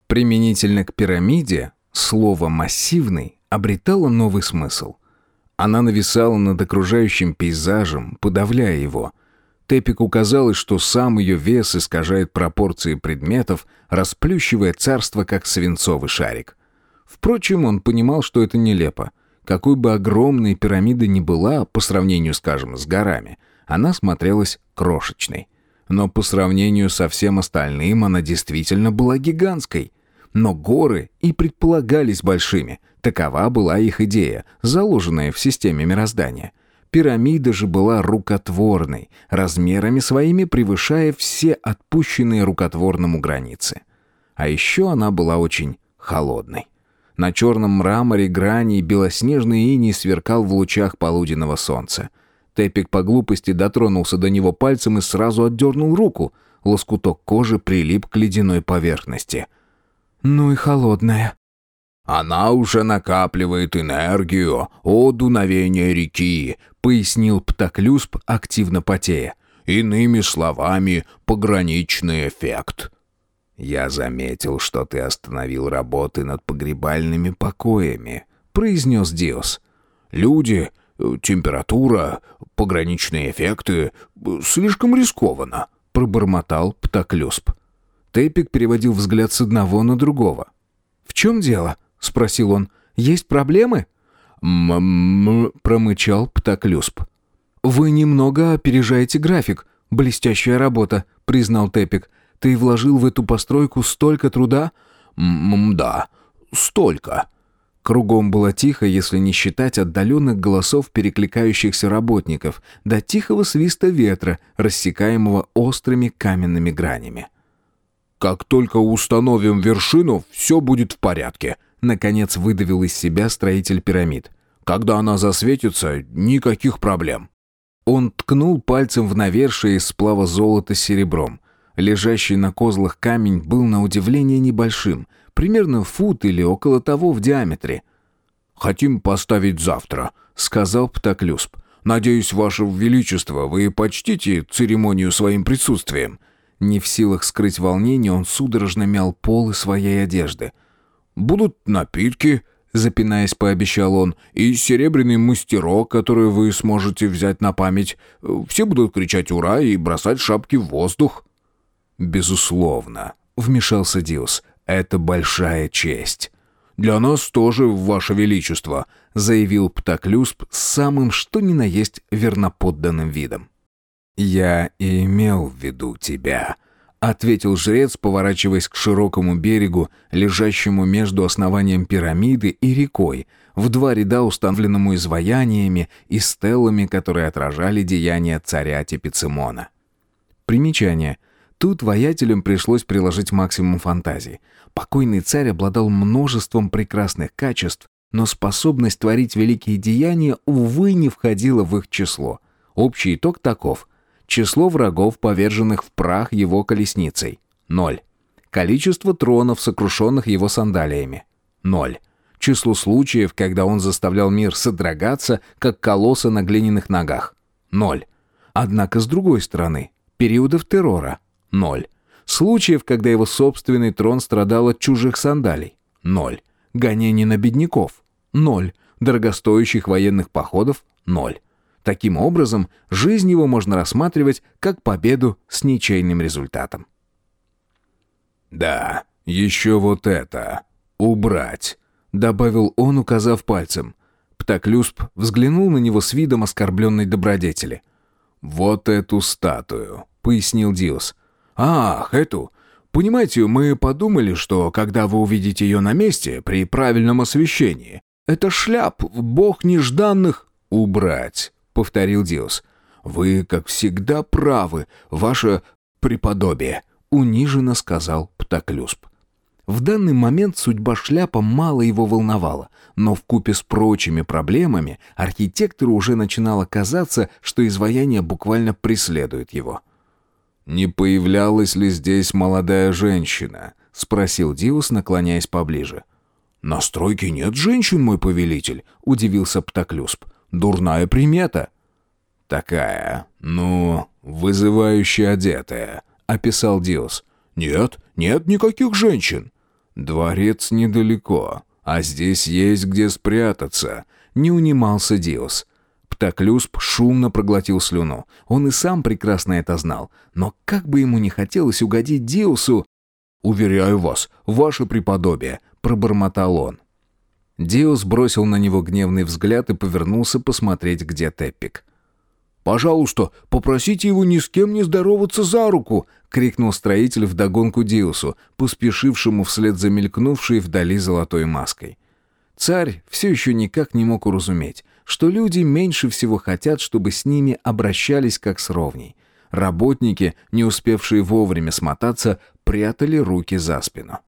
Применительно к пирамиде слово «массивный» обретало новый смысл. Она нависала над окружающим пейзажем, подавляя его. Тепику казалось, что сам ее вес искажает пропорции предметов, расплющивая царство, как свинцовый шарик. Впрочем, он понимал, что это нелепо. Какой бы огромной пирамида ни была, по сравнению, скажем, с горами, она смотрелась крошечной. Но по сравнению со всем остальным она действительно была гигантской. Но горы и предполагались большими. Такова была их идея, заложенная в системе мироздания. Пирамида же была рукотворной, размерами своими превышая все отпущенные рукотворному границы. А еще она была очень холодной. На черном мраморе грани белоснежный иней сверкал в лучах полуденного солнца. Тепик по глупости дотронулся до него пальцем и сразу отдернул руку. Лоскуток кожи прилип к ледяной поверхности. «Ну и холодная». «Она уже накапливает энергию от дуновения реки», — пояснил Птоклюсп, активно потея. «Иными словами, пограничный эффект». «Я заметил, что ты остановил работы над погребальными покоями», — произнес Диос. «Люди, температура, пограничные эффекты — слишком рискованно», — пробормотал Птоклюсп. Тепик переводил взгляд с одного на другого. «В чем дело?» — спросил он. «Есть проблемы?» промычал Птоклюсп. «Вы немного опережаете график. Блестящая работа», — признал Тепик. «Ты вложил в эту постройку столько труда?» «Да, столько». Кругом было тихо, если не считать отдаленных голосов перекликающихся работников, до тихого свиста ветра, рассекаемого острыми каменными гранями. «Как только установим вершину, все будет в порядке», — наконец выдавил из себя строитель пирамид. «Когда она засветится, никаких проблем». Он ткнул пальцем в навершие из сплава золота с серебром. Лежащий на козлах камень был на удивление небольшим, примерно фут или около того в диаметре. «Хотим поставить завтра», — сказал Птоклюсп. «Надеюсь, Ваше Величество, вы почтите церемонию своим присутствием». Не в силах скрыть волнение, он судорожно мял полы своей одежды. «Будут напитки», — запинаясь, пообещал он, «и серебряный мастерок, который вы сможете взять на память. Все будут кричать «Ура!» и бросать шапки в воздух». «Безусловно», — вмешался Диос, — «это большая честь». «Для нас тоже, Ваше Величество», — заявил Птоклюсп с самым что ни на есть верноподданным видом. «Я и имел в виду тебя», — ответил жрец, поворачиваясь к широкому берегу, лежащему между основанием пирамиды и рекой, в два ряда уставленному изваяниями и стеллами, которые отражали деяния царя Тепицимона. Примечание. Тут воятелям пришлось приложить максимум фантазии. Покойный царь обладал множеством прекрасных качеств, но способность творить великие деяния, увы, не входила в их число. Общий итог таков. Число врагов, поверженных в прах его колесницей – 0. Количество тронов, сокрушенных его сандалиями – 0. Число случаев, когда он заставлял мир содрогаться, как колоссы на глиняных ногах – 0. Однако, с другой стороны, периодов террора – 0. Случаев, когда его собственный трон страдал от чужих сандалий – 0. Гонений на бедняков – 0. Дорогостоящих военных походов – 0. Таким образом, жизнь его можно рассматривать как победу с ничейным результатом. «Да, еще вот это. Убрать», — добавил он, указав пальцем. Птоклюсп взглянул на него с видом оскорбленной добродетели. «Вот эту статую», — пояснил Диос. «Ах, эту. Понимаете, мы подумали, что когда вы увидите ее на месте, при правильном освещении, это шляп, бог нежданных...» «Убрать», — повторил Диос. «Вы, как всегда, правы, ваше преподобие», — униженно сказал Птоклюсп. В данный момент судьба шляпа мало его волновала, но вкупе с прочими проблемами архитектору уже начинало казаться, что изваяние буквально преследует его. «Не появлялась ли здесь молодая женщина?» — спросил Диос, наклоняясь поближе. «На стройке нет женщин, мой повелитель», — удивился Птоклюсп. «Дурная примета». «Такая, вызывающе одетая», — описал Диос. «Нет, нет никаких женщин». «Дворец недалеко, а здесь есть где спрятаться», — не унимался Диос. Птоклюсп шумно проглотил слюну. Он и сам прекрасно это знал. Но как бы ему не хотелось угодить Диосу... «Уверяю вас, ваше преподобие», — пробормотал он. Диос бросил на него гневный взгляд и повернулся посмотреть, где Теппик. «Пожалуйста, попросите его ни с кем не здороваться за руку!» — крикнул строитель вдогонку Диосу, поспешившему вслед за мелькнувшей вдали золотой маской. Царь все еще никак не мог уразуметь, что люди меньше всего хотят, чтобы с ними обращались как с ровней. Работники, не успевшие вовремя смотаться, прятали руки за спину.